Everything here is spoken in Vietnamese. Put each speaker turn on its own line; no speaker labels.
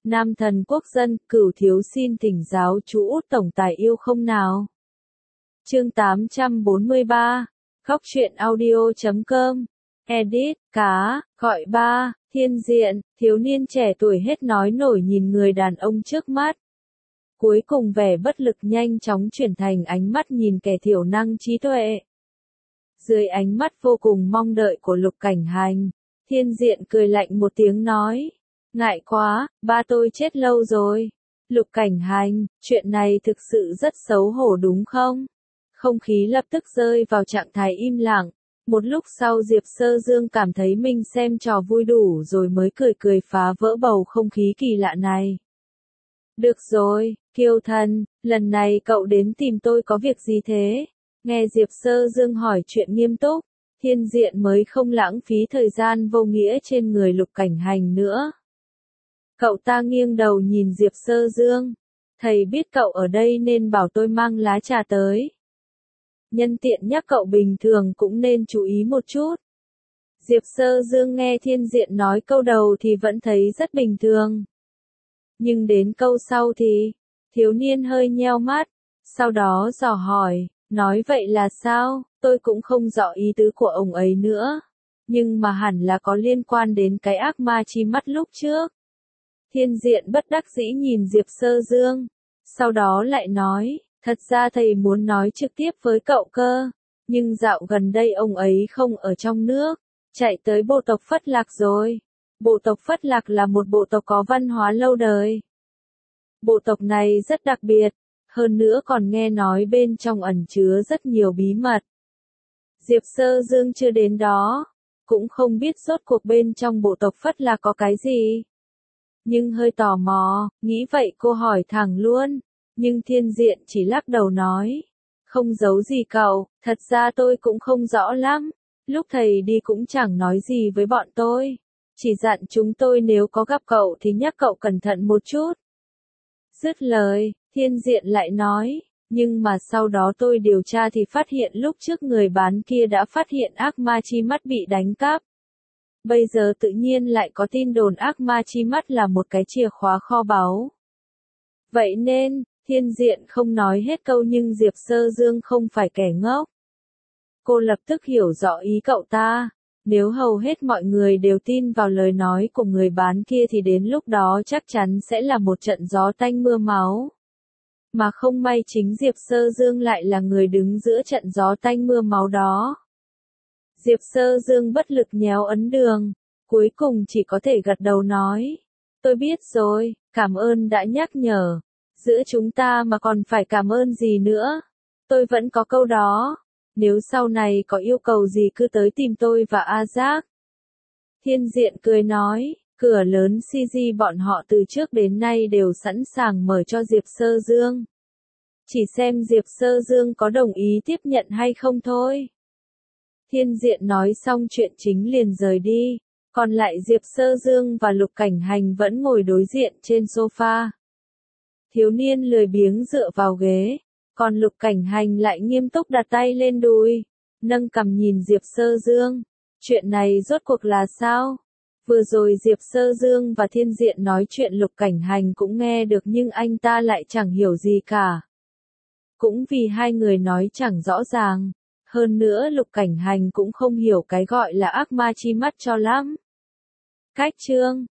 Nam thần quốc dân, Cửu thiếu xin thỉnh giáo chú Út tổng tài yêu không nào. Chương 843, Khóc truyện audio.com, edit, cá, gọi ba, Thiên Diện, thiếu niên trẻ tuổi hết nói nổi nhìn người đàn ông trước mắt. Cuối cùng vẻ bất lực nhanh chóng chuyển thành ánh mắt nhìn kẻ thiểu năng trí tuệ. Dưới ánh mắt vô cùng mong đợi của Lục Cảnh Hành, Thiên Diện cười lạnh một tiếng nói. Ngại quá, ba tôi chết lâu rồi. Lục Cảnh Hành, chuyện này thực sự rất xấu hổ đúng không? Không khí lập tức rơi vào trạng thái im lặng. Một lúc sau Diệp Sơ Dương cảm thấy mình xem trò vui đủ rồi mới cười cười phá vỡ bầu không khí kỳ lạ này. Được rồi, Kiều Thần, lần này cậu đến tìm tôi có việc gì thế? Nghe Diệp Sơ Dương hỏi chuyện nghiêm túc, Thiên Diện mới không lãng phí thời gian vô nghĩa trên người Lục Cảnh Hành nữa. Cậu ta nghiêng đầu nhìn Diệp Sơ Dương. Thầy biết cậu ở đây nên bảo tôi mang lá trà tới. Nhân tiện nhắc cậu bình thường cũng nên chú ý một chút. Diệp Sơ Dương nghe Thiên Diện nói câu đầu thì vẫn thấy rất bình thường. Nhưng đến câu sau thì, thiếu niên hơi nheo mắt, sau đó dò hỏi, nói vậy là sao, tôi cũng không rõ ý tứ của ông ấy nữa. Nhưng mà hẳn là có liên quan đến cái ác ma chi mắt lúc trước. Thiên Diện bất đắc dĩ nhìn Diệp Sơ Dương, sau đó lại nói, thật ra thầy muốn nói trực tiếp với cậu cơ, nhưng dạo gần đây ông ấy không ở trong nước, chạy tới bộ tộc Phất Lạc rồi. Bộ tộc Phất Lạc là một bộ tộc có văn hóa lâu đời. Bộ tộc này rất đặc biệt, hơn nữa còn nghe nói bên trong ẩn chứa rất nhiều bí mật. Diệp Sơ Dương chưa đến đó, cũng không biết rốt cuộc bên trong bộ tộc Phất Lạc có cái gì. Nhưng hơi tò mò, nghĩ vậy cô hỏi thẳng luôn, nhưng Thiên Diện chỉ lắc đầu nói, không giấu gì cậu, thật ra tôi cũng không rõ lắm, lúc thầy đi cũng chẳng nói gì với bọn tôi, chỉ dặn chúng tôi nếu có gặp cậu thì nhắc cậu cẩn thận một chút. Dứt lời, Thiên Diện lại nói, nhưng mà sau đó tôi điều tra thì phát hiện lúc trước người bán kia đã phát hiện ác ma chi mắt bị đánh cắp. Bây giờ tự nhiên lại có tin đồn ác ma chi mắt là một cái chìa khóa kho báu. Vậy nên, Thiên Diện không nói hết câu nhưng Diệp Sơ Dương không phải kẻ ngốc. Cô lập tức hiểu rõ ý cậu ta. Nếu hầu hết mọi người đều tin vào lời nói của người bán kia thì đến lúc đó chắc chắn sẽ là một trận gió tanh mưa máu. Mà không may chính Diệp Sơ Dương lại là người đứng giữa trận gió tanh mưa máu đó. Diệp Sơ Dương bất lực nhéo ấn đường, cuối cùng chỉ có thể gật đầu nói. Tôi biết rồi, cảm ơn đã nhắc nhở. Giữa chúng ta mà còn phải cảm ơn gì nữa. Tôi vẫn có câu đó. Nếu sau này có yêu cầu gì cứ tới tìm tôi và A Giác. Thiên Diện cười nói, cửa lớn CG bọn họ từ trước đến nay đều sẵn sàng mở cho Diệp Sơ Dương. Chỉ xem Diệp Sơ Dương có đồng ý tiếp nhận hay không thôi. Thiên Diện nói xong chuyện chính liền rời đi, còn lại Diệp Sơ Dương và Lục Cảnh Hành vẫn ngồi đối diện trên sofa. Thiếu niên lười biếng dựa vào ghế, còn Lục Cảnh Hành lại nghiêm túc đặt tay lên đùi, nâng cằm nhìn Diệp Sơ Dương. Chuyện này rốt cuộc là sao? Vừa rồi Diệp Sơ Dương và Thiên Diện nói chuyện Lục Cảnh Hành cũng nghe được nhưng anh ta lại chẳng hiểu gì cả. Cũng vì hai người nói chẳng rõ ràng. Hơn nữa Lục Cảnh Hành cũng không hiểu cái gọi là ác ma chi mắt cho lắm. Cách chương